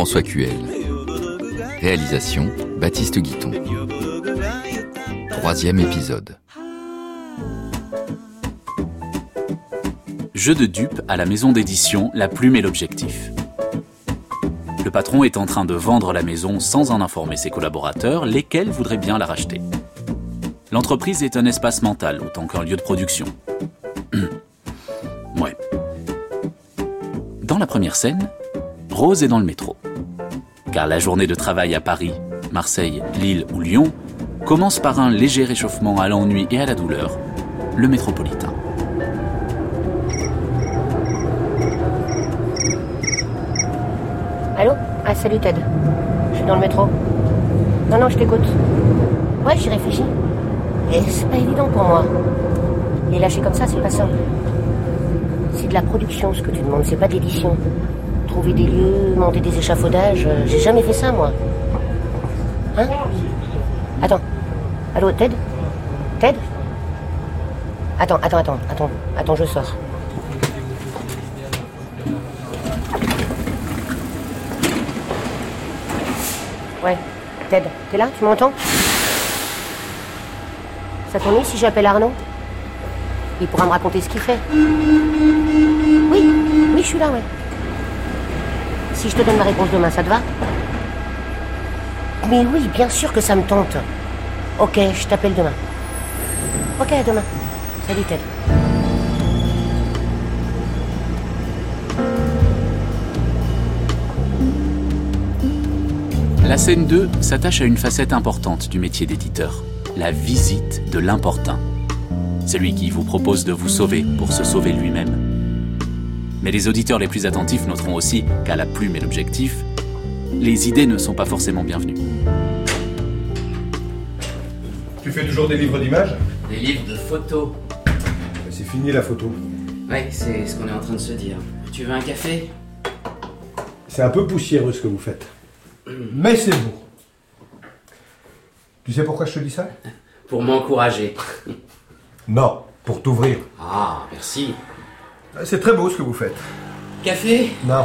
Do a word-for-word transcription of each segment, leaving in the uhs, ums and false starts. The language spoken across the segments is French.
François Cuel. Réalisation, Baptiste Guiton. Troisième épisode. Jeu de dupes à la maison d'édition La Plume et l'Objectif. Le patron est en train de vendre la maison sans en informer ses collaborateurs, lesquels voudraient bien la racheter. L'entreprise est un espace mental autant qu'un lieu de production. Ouais. Dans la première scène, Rose est dans le métro. Car la journée de travail à Paris, Marseille, Lille ou Lyon commence par un léger réchauffement à l'ennui et à la douleur, le métropolitain. Allô ? Ah, salut Ted. Je suis dans le métro. Non, non, je t'écoute. Ouais, j'y réfléchis. Et c'est pas évident pour moi. Les lâcher comme ça, c'est pas simple. C'est de la production, ce que tu demandes, c'est pas de l'édition. Trouver des lieux, monter des échafaudages, euh, j'ai jamais fait ça, moi. Hein ? Attends. Allô, Ted ? Ted ? Attends, attends, attends, attends, attends, je sors. Ouais, Ted, t'es là ? Tu m'entends ? Ça t'ennuie si j'appelle Arnaud ? Il pourra me raconter ce qu'il fait. Oui, oui, je suis là, ouais. Si je te donne ma réponse demain, ça te va ? Mais oui, bien sûr que ça me tente. Ok, je t'appelle demain. Ok, à demain. Salut, Ted. La scène deux s'attache à une facette importante du métier d'éditeur, la visite de l'importun. Celui qui vous propose de vous sauver pour se sauver lui-même. Mais les auditeurs les plus attentifs noteront aussi qu'à La Plume et l'Objectif, les idées ne sont pas forcément bienvenues. Tu fais toujours des livres d'images ? Des livres de photos. C'est fini la photo. Ouais, c'est ce qu'on est en train de se dire. Tu veux un café ? C'est un peu poussiéreux ce que vous faites. Mais c'est beau. Tu sais pourquoi je te dis ça ? Pour m'encourager. Non, pour t'ouvrir. Ah, merci. C'est très beau ce que vous faites. Café ? Non.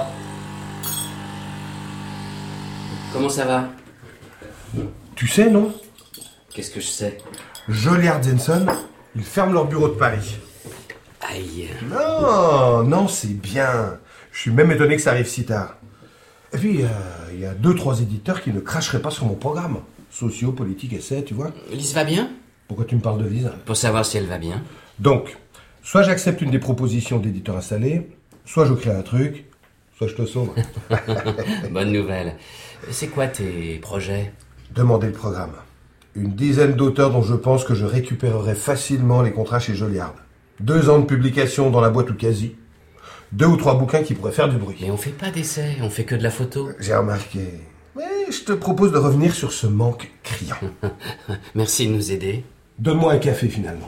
Comment ça va ? Tu sais, non ? Qu'est-ce que je sais ? Joliard Jensen, ils ferment leur bureau de Paris. Aïe. Non, non, c'est bien. Je suis même étonné que ça arrive si tard. Et puis, il euh, y a deux, trois éditeurs qui ne cracheraient pas sur mon programme. Sociaux, politiques, essais, tu vois. Lise va bien ? Pourquoi tu me parles de Lise ? Pour savoir si elle va bien. Donc, soit j'accepte une des propositions d'éditeurs installés, soit je crée un truc, soit je te sauve. Bonne nouvelle. C'est quoi tes projets ? Demandez le programme. Une dizaine d'auteurs dont je pense que je récupérerai facilement les contrats chez Joliard. Deux ans de publication dans la boîte ou quasi. Deux ou trois bouquins qui pourraient faire du bruit. Mais on fait pas d'essai, on fait que de la photo. J'ai remarqué. Mais je te propose de revenir sur ce manque criant. Merci de nous aider. Donne-moi un café finalement.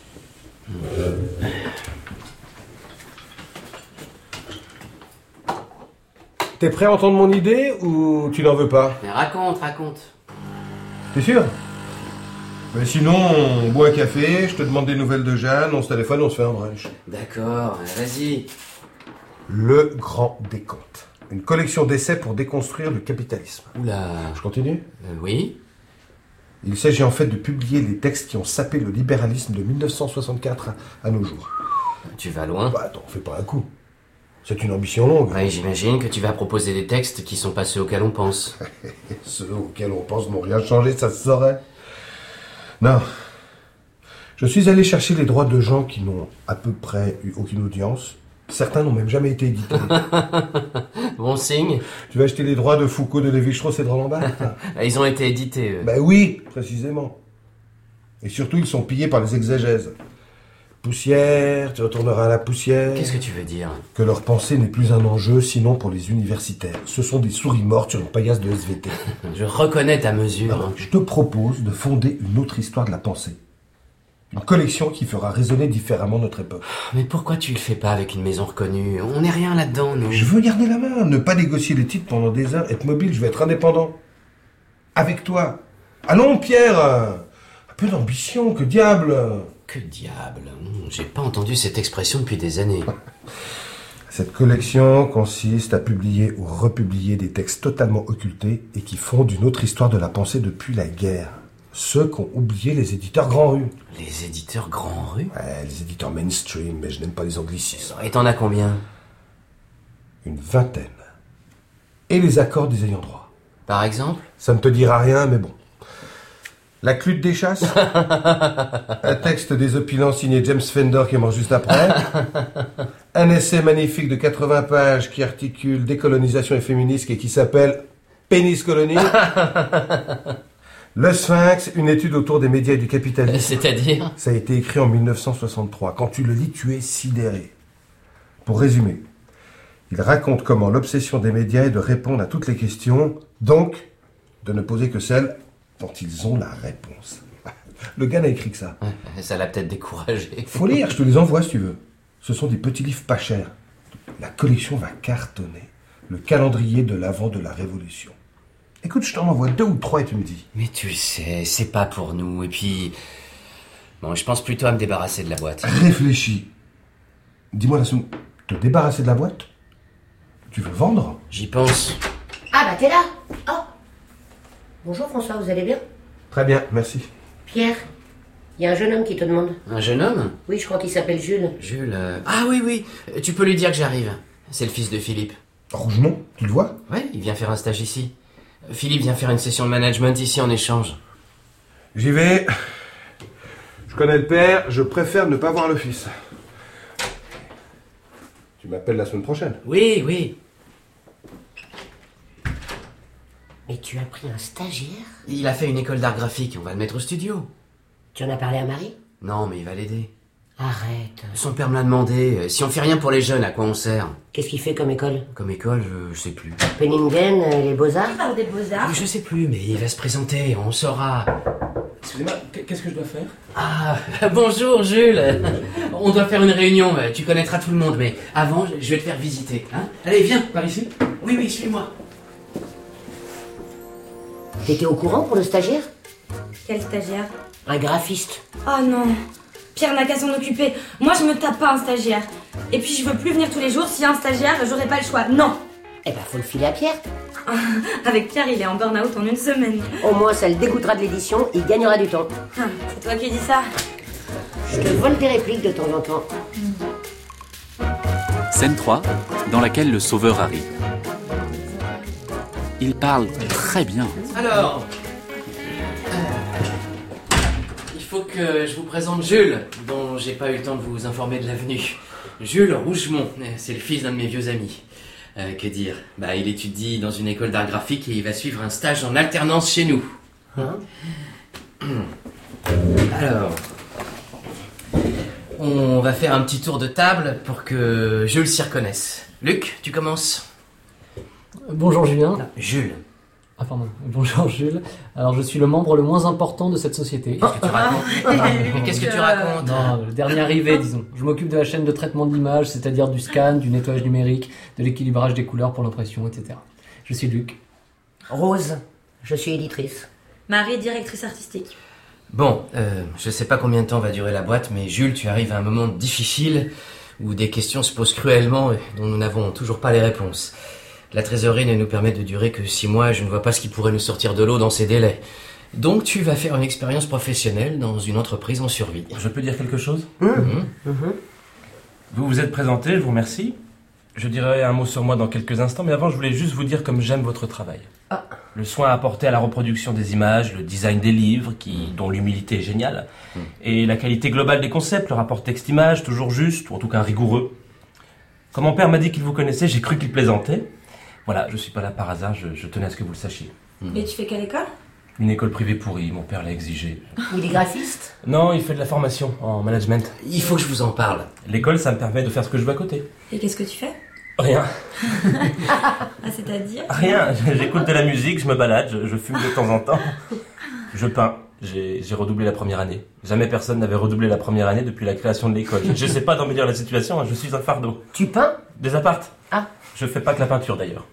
T'es prêt à entendre mon idée ou tu n'en veux pas ? Mais raconte, raconte. T'es sûr ? Mais sinon, on boit un café, je te demande des nouvelles de Jeanne, on se téléphone, on se fait un brunch. D'accord, vas-y. Le Grand Décompte. Une collection d'essais pour déconstruire le capitalisme. Oula. Je continue ? Euh, oui. Il s'agit en fait de publier les textes qui ont sapé le libéralisme de dix-neuf cent soixante-quatre à, à nos jours. Tu vas loin. Bah attends, fais pas un coup. C'est une ambition longue. Oui, j'imagine que tu vas proposer des textes qui sont pas ceux auxquels on pense. Ceux auxquels on pense n'ont rien changé, ça se saurait. Non. Je suis allé chercher les droits de gens qui n'ont à peu près eu aucune audience. Certains n'ont même jamais été édités. Bon signe. Tu vas acheter les droits de Foucault, de Lévi-Strauss et de Roland Barthes ? Ils ont été édités, eux. Ben oui, précisément. Et surtout, ils sont pillés par les exégèses. Poussière, tu retourneras à la poussière. Qu'est-ce que tu veux dire ? Que leur pensée n'est plus un enjeu, sinon pour les universitaires. Ce sont des souris mortes sur une paillasse de S V T. Je reconnais ta mesure. Alors, je te propose de fonder une autre histoire de la pensée. Une collection qui fera résonner différemment notre époque. Mais pourquoi tu le fais pas avec une maison reconnue ? On n'est rien là-dedans, nous. Je veux garder la main, ne pas négocier les titres pendant des heures, être mobile, je veux être indépendant. Avec toi. Allons, Pierre, un peu d'ambition, que diable. Que diable ? J'ai pas entendu cette expression depuis des années. Cette collection consiste à publier ou republier des textes totalement occultés et qui font d'une autre histoire de la pensée depuis la guerre. Ceux qu'ont oublié les éditeurs Grand Rue. Les éditeurs Grand Rue? Ouais, les éditeurs mainstream, mais je n'aime pas les anglicismes. Et t'en as combien? Une vingtaine. Et les accords des ayants droit. Par exemple? Ça ne te dira rien, mais bon. La Clute des chasses. Un texte désopilant signé James Fender qui est mort juste après. Un essai magnifique de quatre-vingts pages qui articule décolonisation et féminisme et qui s'appelle Pénis Colonie. Le Sphinx, une étude autour des médias et du capitalisme. C'est-à-dire? Ça a été écrit en mille neuf cent soixante-trois. Quand tu le lis, tu es sidéré. Pour résumer, il raconte comment l'obsession des médias est de répondre à toutes les questions, donc de ne poser que celles dont ils ont la réponse. Le gars n'a écrit que ça. Ça l'a peut-être découragé. Faut lire, je te les envoie si tu veux. Ce sont des petits livres pas chers. La collection va cartonner. Le calendrier de l'avant de la Révolution. Écoute, je t'en envoie deux ou trois et tu me dis. Mais tu sais, c'est pas pour nous. Et puis... Bon, je pense plutôt à me débarrasser de la boîte. Réfléchis. Dis-moi la semaine... Te débarrasser de la boîte? Tu veux vendre? J'y pense. Ah bah t'es là. Oh. Bonjour François, vous allez bien? Très bien, merci. Pierre, il y a un jeune homme qui te demande. Un jeune homme? Oui, je crois qu'il s'appelle Jules. Jules... euh, Ah oui, oui. Tu peux lui dire que j'arrive. C'est le fils de Philippe. Rougemont, tu le vois? Ouais, il vient faire un stage ici. Philippe vient faire une session de management ici en échange. J'y vais. Je connais le père, je préfère ne pas voir le fils. Tu m'appelles la semaine prochaine? Oui, oui. Mais tu as pris un stagiaire? Il a fait une école d'art graphique, on va le mettre au studio. Tu en as parlé à Marie? Non, mais il va l'aider. Arrête. Son père me l'a demandé. Si on fait rien pour les jeunes, à quoi on sert? Qu'est-ce qu'il fait comme école? Comme école, je, je sais plus. Penningen, euh, les Beaux-Arts? Il parle des beaux-arts. Je sais plus, mais il va se présenter, on saura. Excusez-moi, qu'est-ce que je dois faire? Ah, bonjour Jules. On doit faire une réunion, tu connaîtras tout le monde, mais avant, je vais te faire visiter. Hein? Allez, viens, par ici. Oui, oui, suis-moi. T'étais au courant pour le stagiaire? Quel stagiaire? Un graphiste. Oh non, Pierre n'a qu'à s'en occuper. Moi, je me tape pas un stagiaire. Et puis, je veux plus venir tous les jours. S'il y a un stagiaire, j'aurai pas le choix. Non. Eh ben, faut le filer à Pierre. Avec Pierre, il est en burn-out en une semaine. Au moins, ça le dégoûtera de l'édition, il gagnera du temps. Ah, c'est toi qui dis ça. Je te vole tes répliques de temps en temps. Scène trois, dans laquelle le sauveur arrive. Il parle très bien. Alors, euh, il faut que je vous présente Jules, dont j'ai pas eu le temps de vous informer de la venue. Jules Rougemont, c'est le fils d'un de mes vieux amis. Euh, que dire? Bah, il étudie dans une école d'art graphique et il va suivre un stage en alternance chez nous. Hein? Alors, on va faire un petit tour de table pour que Jules s'y reconnaisse. Luc, tu commences? Bonjour Julien. Non, Jules. Ah pardon, bonjour Jules. Alors je suis le membre le moins important de cette société. Qu'est-ce que tu racontes? Mais qu'est-ce que tu racontes? Non, le dernier arrivé, disons. Je m'occupe de la chaîne de traitement de l'image, c'est-à-dire du scan, du nettoyage numérique, de l'équilibrage des couleurs pour l'impression, et cetera. Je suis Luc. Rose, je suis éditrice. Marie, directrice artistique. Bon, euh, je sais pas combien de temps va durer la boîte, mais Jules, tu arrives à un moment difficile où des questions se posent cruellement et dont nous n'avons toujours pas les réponses. La trésorerie ne nous permet de durer que six mois et je ne vois pas ce qui pourrait nous sortir de l'eau dans ces délais. Donc tu vas faire une expérience professionnelle dans une entreprise en survie. Je peux dire quelque chose? Mmh. Mmh. Mmh. Vous vous êtes présenté, je vous remercie. Je dirai un mot sur moi dans quelques instants, mais avant je voulais juste vous dire comme j'aime votre travail. Ah. Le soin apporté à la reproduction des images, le design des livres, qui, dont l'humilité est géniale, mmh. et la qualité globale des concepts, le rapport texte-image, toujours juste, ou en tout cas rigoureux. Quand mon père m'a dit qu'il vous connaissait, j'ai cru qu'il plaisantait. Voilà, je suis pas là par hasard, je, je tenais à ce que vous le sachiez. Mmh. Et tu fais quelle école? Une école privée pourrie, mon père l'a exigé. Il est graphiste? Non, il fait de la formation en management. Il faut que je vous en parle. L'école, ça me permet de faire ce que je veux à côté. Et qu'est-ce que tu fais? Rien. Ah, c'est-à-dire? Rien. J'écoute de la musique, je me balade, je, je fume de temps en temps. Je peins. J'ai, j'ai redoublé la première année. Jamais personne n'avait redoublé la première année depuis la création de l'école. Je sais pas d'embellir la situation, hein, je suis un fardeau. Tu peins? Des appartes. Ah. Je fais pas que la peinture d'ailleurs.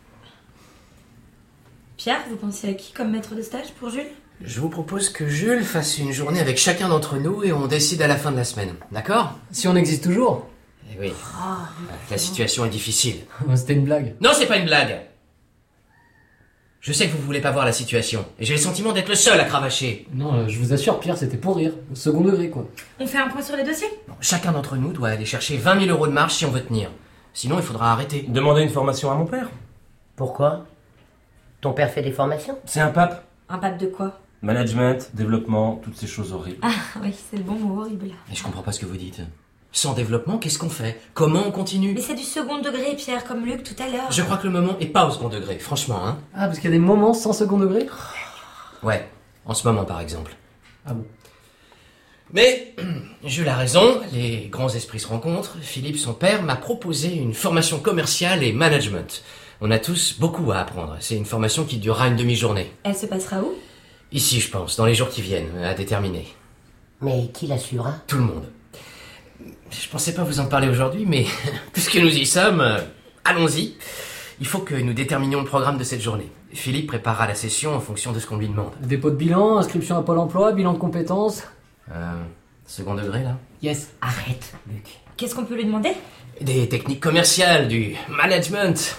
Pierre, vous pensez à qui comme maître de stage pour Jules? Je vous propose que Jules fasse une journée avec chacun d'entre nous et on décide à la fin de la semaine. D'accord? Si on existe toujours. Eh oui. La situation est difficile. C'était une blague. Non, c'est pas une blague. Je sais que vous voulez pas voir la situation, et j'ai le sentiment d'être le seul à cravacher. Non, euh, je vous assure, Pierre, c'était pour rire. Au second degré, quoi. On fait un point sur les dossiers? Chacun d'entre nous doit aller chercher vingt mille euros de marge si on veut tenir. Sinon, il faudra arrêter. Demandez une formation à mon père. Pourquoi? Ton père fait des formations? C'est un pape. Un pape de quoi? Management, développement, toutes ces choses horribles. Ah oui, c'est le bon mot, horrible. Mais je comprends pas ce que vous dites. Sans développement, qu'est-ce qu'on fait? Comment on continue? Mais c'est du second degré, Pierre, comme Luc tout à l'heure. Je crois que le moment est pas au second degré, franchement, hein. Ah, parce qu'il y a des moments sans second degré? Ouais, en ce moment par exemple. Ah bon. Mais, Jules a raison, les grands esprits se rencontrent. Philippe, son père, m'a proposé une formation commerciale et management. On a tous beaucoup à apprendre. C'est une formation qui durera une demi-journée. Elle se passera où? Ici, je pense, dans les jours qui viennent, à déterminer. Mais qui l'assurera? Tout le monde. Je pensais pas vous en parler aujourd'hui, mais puisque nous y sommes, euh, allons-y. Il faut que nous déterminions le programme de cette journée. Philippe préparera la session en fonction de ce qu'on lui demande. Dépôt de bilan, inscription à Pôle emploi, bilan de compétences. Euh, second degré, là? Yes. Arrête, Luc. Qu'est-ce qu'on peut lui demander? Des techniques commerciales, du management.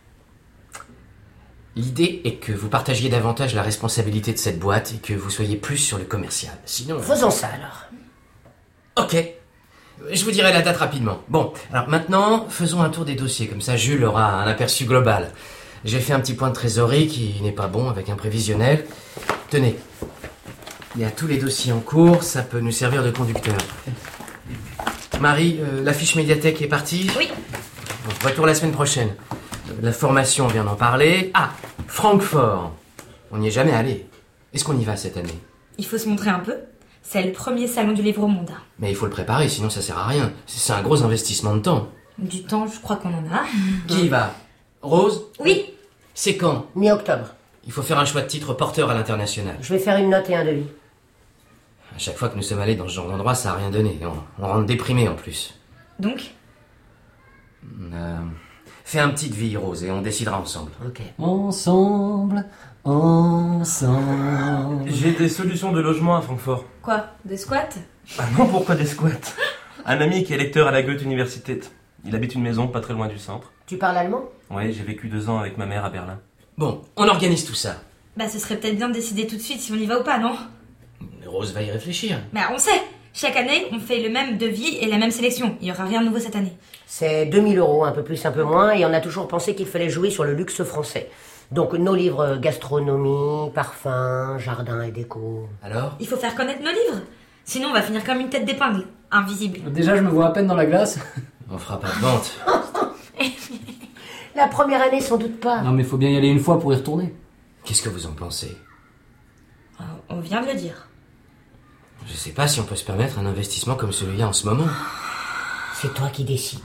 L'idée est que vous partagiez davantage la responsabilité de cette boîte et que vous soyez plus sur le commercial. Sinon... Faisons ça alors. Ok. Je vous dirai la date rapidement. Bon, alors maintenant, faisons un tour des dossiers, comme ça Jules aura un aperçu global. J'ai fait un petit point de trésorerie qui n'est pas bon avec un prévisionnel. Tenez, il y a tous les dossiers en cours, ça peut nous servir de conducteur. Marie, euh, la fiche médiathèque est partie? Oui. Bon, retour la semaine prochaine. Euh, La formation, on vient d'en parler. Ah, Francfort. On n'y est jamais allé. Est-ce qu'on y va cette année? Il faut se montrer un peu. C'est le premier salon du livre au monde. Mais il faut le préparer, sinon ça sert à rien. C'est un gros investissement de temps. Du temps, je crois qu'on en a. Qui y va? Rose? Oui. C'est quand? Mi-octobre. Il faut faire un choix de titre porteur à l'international. Je vais faire une note et un devis. À chaque fois que nous sommes allés dans ce genre d'endroit, ça a rien donné. On, on rentre déprimé en plus. Donc? Euh, fais un petit devis, Rose, et on décidera ensemble. Ok. Ensemble, ensemble. J'ai des solutions de logement à Francfort. Quoi? Des squats? Ah non, pourquoi des squats? Un ami qui est lecteur à la Goethe-Universität. Il habite une maison pas très loin du centre. Tu parles allemand? Ouais, j'ai vécu deux ans avec ma mère à Berlin. Bon, on organise tout ça. Bah ce serait peut-être bien de décider tout de suite si on y va ou pas, non? Rose va y réfléchir. Bah on sait. Chaque année, on fait le même devis et la même sélection. Il y aura rien de nouveau cette année. C'est deux mille euros, un peu plus, un peu moins, et on a toujours pensé qu'il fallait jouer sur le luxe français. Donc nos livres gastronomie, parfum, jardin et déco. Alors? Il faut faire connaître nos livres. Sinon, on va finir comme une tête d'épingle. Invisible. Déjà, je me vois à peine dans la glace. On fera pas de vente. La première année, sans doute pas. Non, mais faut bien y aller une fois pour y retourner. Qu'est-ce que vous en pensez? On vient de le dire. Je sais pas si on peut se permettre un investissement comme celui-là en ce moment. C'est toi qui décides.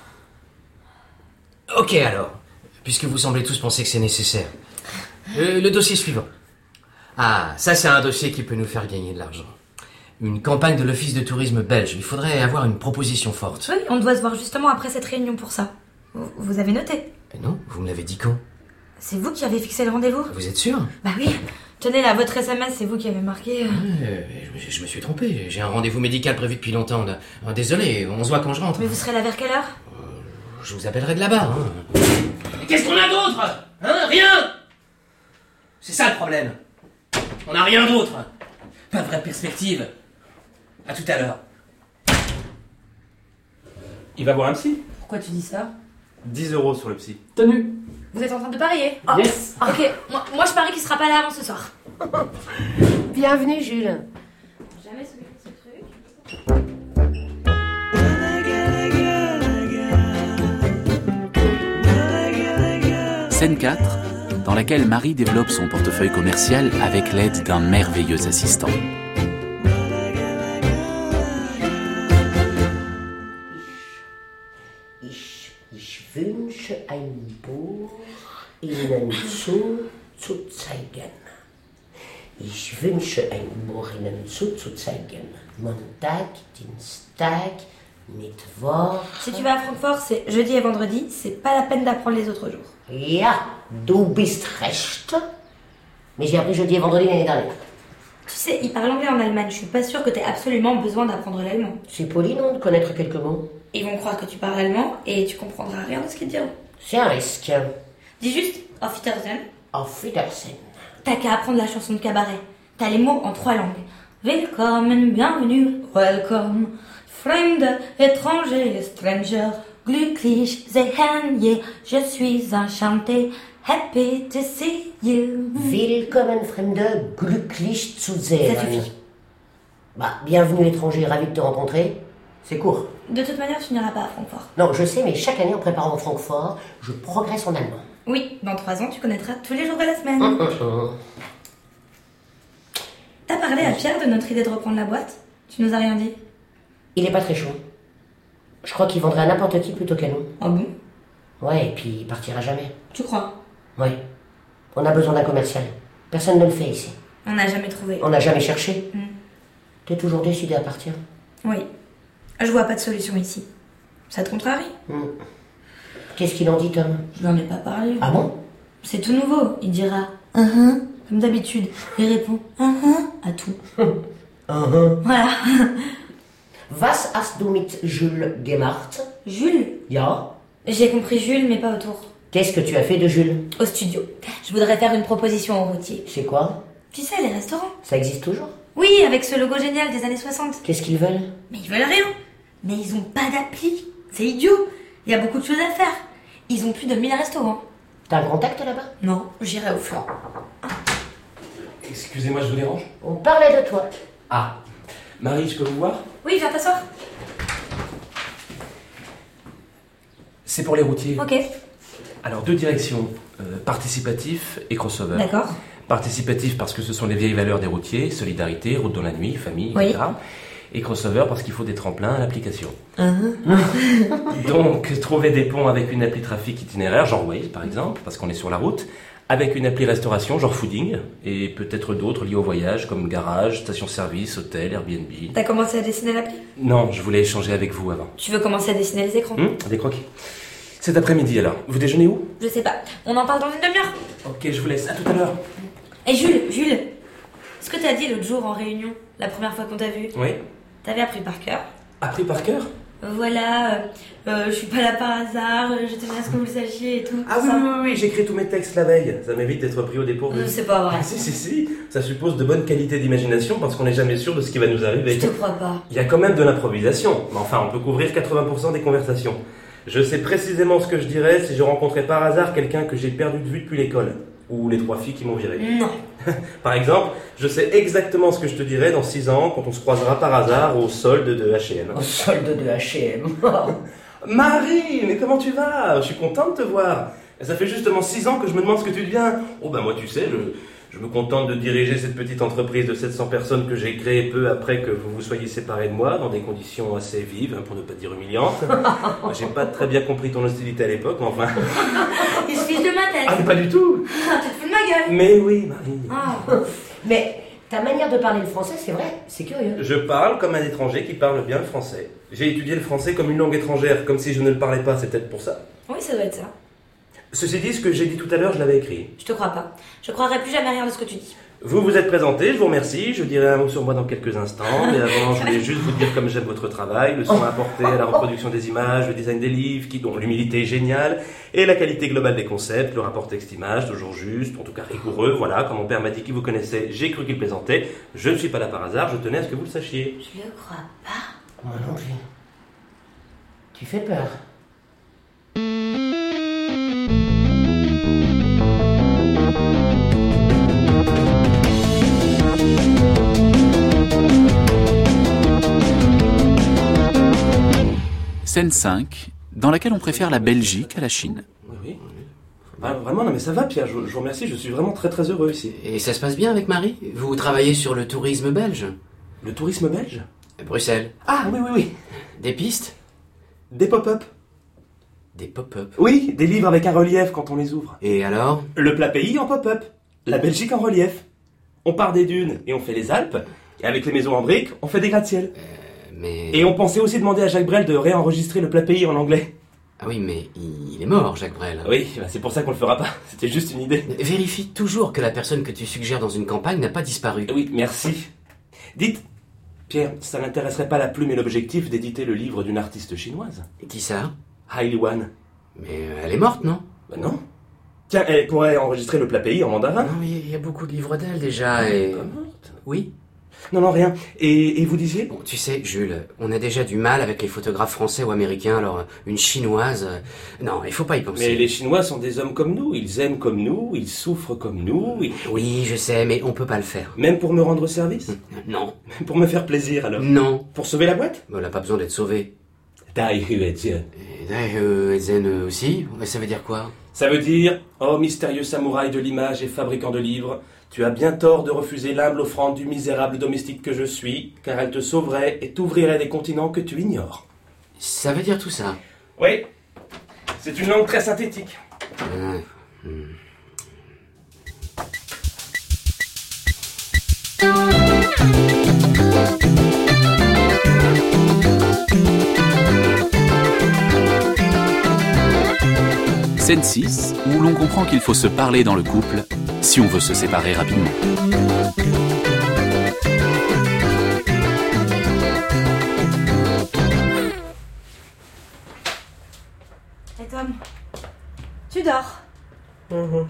Ok alors, puisque vous semblez tous penser que c'est nécessaire. Euh, le dossier suivant. Ah, ça c'est un dossier qui peut nous faire gagner de l'argent. Une campagne de l'Office de tourisme belge. Il faudrait avoir une proposition forte. Oui, on doit se voir justement après cette réunion pour ça. Vous, vous avez noté? Eh non, vous me l'avez dit quand? C'est vous qui avez fixé le rendez-vous? Vous êtes sûr? Bah oui. Tenez là, votre S M S, c'est vous qui avez marqué. Euh, je, je me suis trompé. J'ai un rendez-vous médical prévu depuis longtemps. là. Euh, Désolé, on se voit quand je rentre. Mais vous serez là vers quelle heure? Je vous appellerai de là-bas. Hein. Mais qu'est-ce qu'on a d'autre? Hein? Rien! C'est ça le problème. On n'a rien d'autre. Pas de vraie perspective. À tout à l'heure. Il va voir un psy. Pourquoi tu dis ça? dix euros sur le psy. Tenue. Vous êtes en train de parier? Yes. Ok, moi, moi je parie qu'il sera pas là avant ce soir. Bienvenue, Jules. Jamais celui qui ce truc. Scène quatre, dans laquelle Marie développe son portefeuille commercial avec l'aide d'un merveilleux assistant. Ich, ich wünsche ein Buch Ihnen zu, zu zeigen. Ich wünsche ein Buch Ihnen zuzuzeigen. Montag, Dienstag, Mittwoch. Si tu vas à Francfort, c'est jeudi et vendredi, c'est pas la peine d'apprendre les autres jours. Ja, du bist recht. Mais j'ai appris jeudi et vendredi l'année dernière. Tu sais, ils parlent anglais en Allemagne, je suis pas sûre que t'aies absolument besoin d'apprendre l'allemand. C'est poli, non, de connaître quelques mots? Ils vont croire que tu parles allemand et tu comprendras rien de ce qu'ils diront. C'est un risque. Dis juste Auf Wiedersehen. Auf Wiedersehen. T'as qu'à apprendre la chanson de cabaret. T'as les mots en trois langues. Willkommen, bienvenue, welcome. Fremde, étranger, stranger. Glücklich sehen, yeah, je suis enchanté. Happy to see you. Willkommen, Fremde, glücklich zu sehen. Ça suffit. Bah, bienvenue étranger, ravi de te rencontrer. C'est court. De toute manière, tu n'iras pas à Francfort. Non, je sais, mais chaque année en préparant Francfort, je progresse en allemand. Oui, dans trois ans, tu connaîtras tous les jours de la semaine. Hum, hum, hum. T'as parlé à Pierre de notre idée de reprendre la boîte? Tu nous as rien dit? Il est pas très chaud. Je crois qu'il vendrait à n'importe qui plutôt qu'à nous. Ah bon? Ouais, et puis il partira jamais. Tu crois? Ouais. On a besoin d'un commercial. Personne ne le fait ici. On n'a jamais trouvé. On n'a jamais cherché. Mm. T'es toujours décidé à partir? Oui. Je vois pas de solution ici. Ça te contrarie? Mm. Qu'est-ce qu'il en dit, Tom? Je lui en ai pas parlé. Ah bon? C'est tout nouveau. Il dira uh -huh, comme d'habitude. Il répond uh -huh, à tout. Uh-huh. Voilà. Was hast du mit Jules gemacht? Jules? Ja. J'ai compris Jules, mais pas autour. Qu'est-ce que tu as fait de Jules? Au studio. Je voudrais faire une proposition aux routiers. C'est quoi? Tu sais, les restaurants. Ça existe toujours? Oui, avec ce logo génial des années soixante. Qu'est-ce qu'ils veulent? Mais ils veulent rien. Mais ils ont pas d'appli. C'est idiot. Il y a beaucoup de choses à faire. Ils ont plus de mille restaurants. T'as un contact là-bas? Non, j'irai au flanc. Excusez-moi, je vous dérange? On parlait de toi. Ah. Marie, je peux vous voir? Oui, viens t'asseoir. C'est pour les routiers. Ok. Alors, deux directions. Euh, participatif et crossover. D'accord. Participatif parce que ce sont les vieilles valeurs des routiers, solidarité, route dans la nuit, famille, Oui. et cetera. Et crossover parce qu'il faut des tremplins à l'application. Uh-huh. Donc, trouver des ponts avec une appli trafic itinéraire, genre Waze par exemple, parce qu'on est sur la route, avec une appli restauration, genre Fooding, et peut-être d'autres liés au voyage, comme garage, station-service, hôtel, Airbnb. T'as commencé à dessiner l'appli? Non, je voulais échanger avec vous avant. Tu veux commencer à dessiner les écrans? Hum, des croquis. Cet après-midi alors. Vous déjeunez où? Je sais pas. On en parle dans une demi-heure. Ok, je vous laisse. À tout à l'heure. Et Jules, Jules, ce que t'as dit l'autre jour en réunion, la première fois qu'on t'a vu, Oui. t'avais appris par cœur. Appris par cœur? Voilà, euh, euh, je suis pas là par hasard, euh, je tenais à ce que vous le sachiez et tout. Ah oui, ça. oui, oui, j'écris tous mes textes la veille. Ça m'évite d'être pris au dépourvu. Euh, c'est pas vrai. Ah, si, si, si. Ça suppose de bonnes qualités d'imagination parce qu'on n'est jamais sûr de ce qui va nous arriver. Je te crois pas. Il y a quand même de l'improvisation. Mais enfin, on peut couvrir quatre-vingts pour cent des conversations. Je sais précisément ce que je dirais si je rencontrais par hasard quelqu'un que j'ai perdu de vue depuis l'école. Ou les trois filles qui m'ont viré. Non. Par exemple, je sais exactement ce que je te dirais dans six ans quand on se croisera par hasard au solde de H et M. Au solde de H et M. Marie, mais comment tu vas? Je suis content de te voir. Ça fait justement six ans que je me demande ce que tu deviens. Oh ben moi tu sais, je, je me contente de diriger cette petite entreprise de sept cents personnes que j'ai créée peu après que vous vous soyez séparés de moi, dans des conditions assez vives, pour ne pas dire humiliantes. Moi, j'ai pas très bien compris ton hostilité à l'époque, mais enfin... Il se fiche de ma tête. Ah mais pas du tout. Ah, tu te fous de ma gueule. Mais oui, Marie. Ah. Mais ta manière de parler le français, c'est vrai, c'est curieux. Je parle comme un étranger qui parle bien le français. J'ai étudié le français comme une langue étrangère, comme si je ne le parlais pas, c'est peut-être pour ça. Oui, ça doit être ça. Ceci dit, ce que j'ai dit tout à l'heure, je l'avais écrit. Je te crois pas. Je croirai plus jamais rien de ce que tu dis. Vous vous êtes présenté, je vous remercie, je dirai un mot sur moi dans quelques instants, mais avant je voulais juste vous dire comme j'aime votre travail, le soin apporté à la reproduction des images, le design des livres, qui dont l'humilité est géniale, et la qualité globale des concepts, le rapport texte-image, toujours juste, en tout cas rigoureux, voilà, comme mon père m'a dit qu'il vous connaissait, j'ai cru qu'il plaisantait, je ne suis pas là par hasard, je tenais à ce que vous le sachiez. Je le crois pas. Moi non plus. Tu fais peur. Scène cinq, dans laquelle on préfère la Belgique à la Chine. Oui, oui. Ah, vraiment, non mais ça va Pierre, je, je vous remercie, je suis vraiment très très heureux ici. Et ça se passe bien avec Marie? Vous travaillez sur le tourisme belge? Le tourisme belge? Bruxelles. Ah oui, oui, oui. Des pistes? Des pop-up. Des pop-up. Oui, des livres avec un relief quand on les ouvre. Et alors? Le plat pays en pop-up. La Belgique en relief. On part des dunes et on fait les Alpes. Et avec les maisons en briques, on fait des gratte-ciel. Euh, mais... Et on pensait aussi demander à Jacques Brel de réenregistrer le plat pays en anglais. Ah oui, mais il est mort, Jacques Brel. Oui, bah c'est pour ça qu'on le fera pas. C'était juste une idée. Vérifie toujours que la personne que tu suggères dans une campagne n'a pas disparu. Oui, merci. Dites, Pierre, ça n'intéresserait pas la plume et l'objectif d'éditer le livre d'une artiste chinoise? Et qui ça? Hai Liwan. Mais elle est morte, non? Ben non. Tiens, elle pourrait enregistrer le plat pays en mandarin. Non, mais il y a beaucoup de livres d'elle déjà et... Pas morte. Oui? Non, non, rien. Et, et vous disiez? Bon, tu sais, Jules, on a déjà du mal avec les photographes français ou américains, alors une chinoise... euh, Non, il faut pas y penser. Mais les Chinois sont des hommes comme nous. Ils aiment comme nous, ils souffrent comme nous. Ils... Oui, je sais, mais on peut pas le faire. Même pour me rendre service? Non. Même pour me faire plaisir, alors? Non. Pour sauver la boîte? On n'a pas besoin d'être sauvé. Dai Hu Etienne. Et d'ailleurs, Ezen aussi? Mais ça veut dire quoi? Ça veut dire, ô mystérieux samouraï de l'image et fabricant de livres, tu as bien tort de refuser l'humble offrande du misérable domestique que je suis, car elle te sauverait et t'ouvrirait des continents que tu ignores. Ça veut dire tout ça? Oui, c'est une langue très synthétique. Ah, hmm. Scène six, où l'on comprend qu'il faut se parler dans le couple si on veut se séparer rapidement. Et Tom, tu dors. Mm-hmm.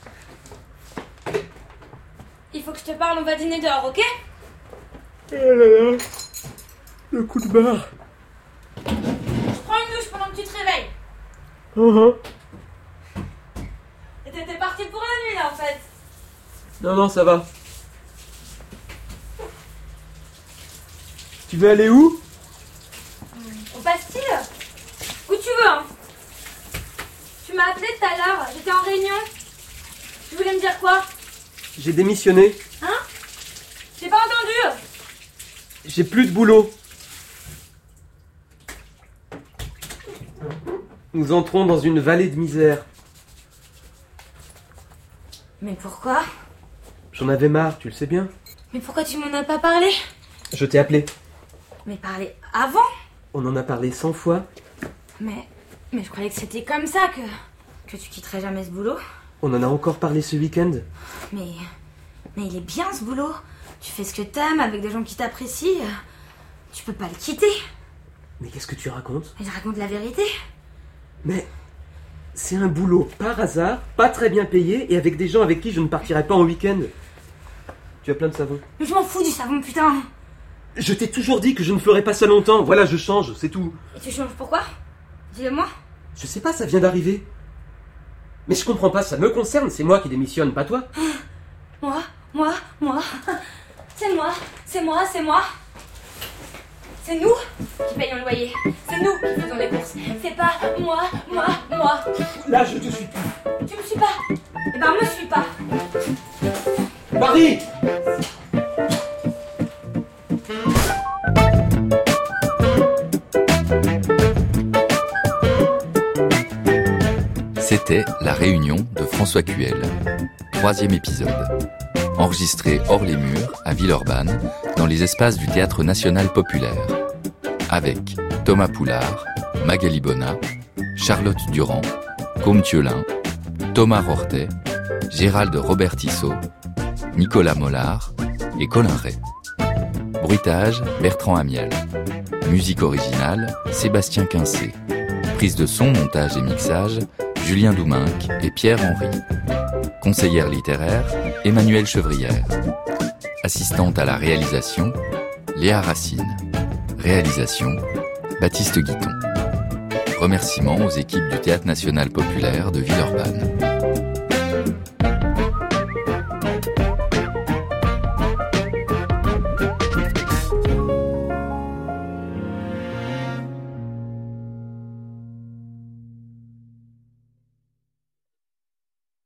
Il faut que je te parle, on va dîner dehors, ok? Oh là là, le coup de barre. Je prends une douche pendant que tu te réveilles. Uh-huh. Et t'étais parti pour la nuit là en fait. Non, non, ça va. Tu veux aller où? Au Bastille? Où tu veux, hein. Tu m'as appelé tout à l'heure, j'étais en réunion. Tu voulais me dire quoi? J'ai démissionné. Hein? J'ai pas entendu. J'ai plus de boulot. Nous entrons dans une vallée de misère. Mais pourquoi? J'en avais marre, tu le sais bien. Mais pourquoi tu m'en as pas parlé? Je t'ai appelé. Mais parler avant? On en a parlé cent fois. Mais... Mais je croyais que c'était comme ça que... Que tu quitterais jamais ce boulot. On en a encore parlé ce week-end. Mais... Mais il est bien ce boulot. Tu fais ce que t'aimes avec des gens qui t'apprécient. Tu peux pas le quitter. Mais qu'est-ce que tu racontes? Je raconte la vérité. Mais... C'est un boulot par hasard, pas très bien payé, et avec des gens avec qui je ne partirai pas en week-end. Tu as plein de savon. Mais je m'en fous du savon, putain. Je t'ai toujours dit que je ne ferais pas ça longtemps. Voilà, je change, c'est tout. Et tu changes pourquoi? Dis-le-moi. Je sais pas, ça vient d'arriver. Mais je comprends pas, ça me concerne, c'est moi qui démissionne, pas toi. Moi, moi, moi. C'est moi, c'est moi, c'est moi. C'est nous qui payons le loyer. C'est nous qui faisons les courses. C'est pas moi, moi, moi. Là, je te suis. Tu me suis pas? Eh ben, me suis pas. Marie! C'était La Réunion de François Cuel, troisième épisode. Enregistré hors les murs, à Villeurbanne, dans les espaces du Théâtre National Populaire. Avec Thomas Poulard, Magali Bonnat, Charlotte Durand, Côme Thiolin, Thomas Rortet, Gérald Robert Tissot, Nicolas Mollard et Colin Ray. Bruitage, Bertrand Amiel. Musique originale, Sébastien Quincé. Prise de son, montage et mixage, Julien Douminc et Pierre Henry. Conseillère littéraire, Emmanuelle Chevrière. Assistante à la réalisation, Léa Racine. Réalisation, Baptiste Guiton. Remerciements aux équipes du Théâtre National Populaire de Villeurbanne.